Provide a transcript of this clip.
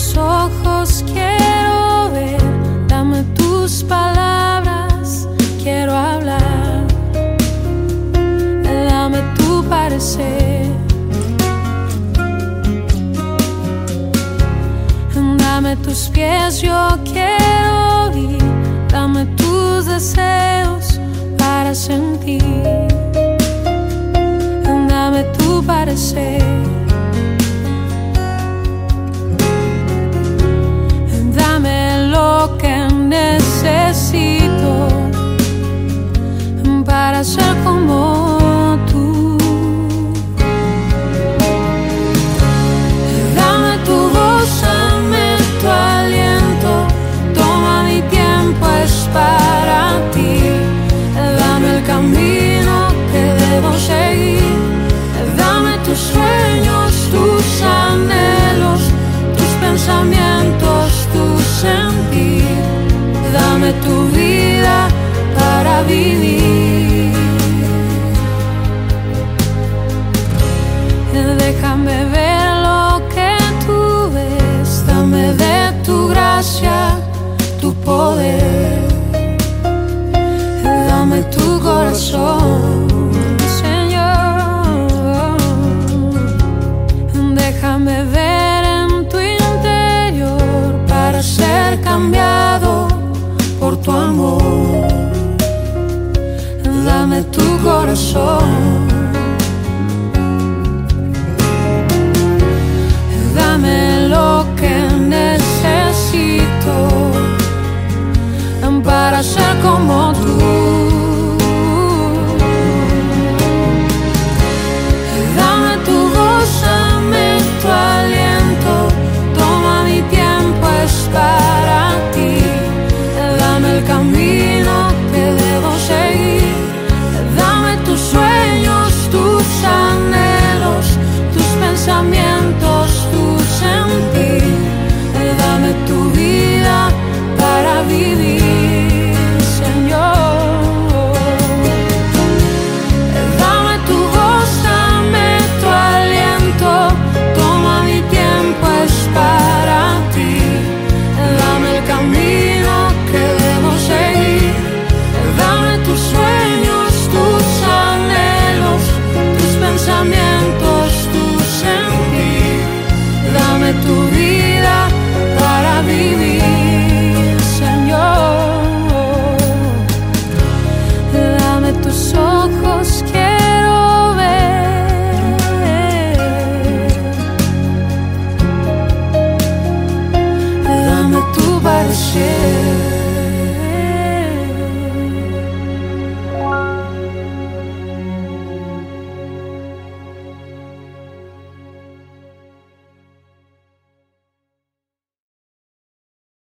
tus ojos quiero ver, dame tus palabras, quiero hablar, dame tu parecer, dame tus pies, yo quiero ir, dame tus deseos para sentir, dame tu parecer. Lo que necesito para ser como tú. Dame tu voz, dame tu aliento, toma mi tiempo, es para ti. Dame el camino que debo seguir, dame tus sueños, tus anhelos, tus pensamientos, tu sentir, dame tu vida para vivir. Déjame ver lo que tú ves, dame de tu gracia, tu poder, dame tu corazón, Señor. Déjame ver en tu interior para ser cambiado por tu amor. Dame tu corazón, dame lo que necesito para ser como tú. Dame tu voz, dame tu aliento, toma mi tiempo, es para ti. Dame el camino que debo seguir, dame tus sueños, tus anhelos, tus pensamientos, tu sentir, dame tu vida para vivir, Señor. Dame tu voz, dame tu aliento, toma mi tiempo, es para ti. Dame el camino que debo seguir, dame tus sueños, tus anhelos, tus pensamientos, tu sentir, dame tu vida para vivir, Señor. Dame tus ojos, quiero ver, dame tu parecer.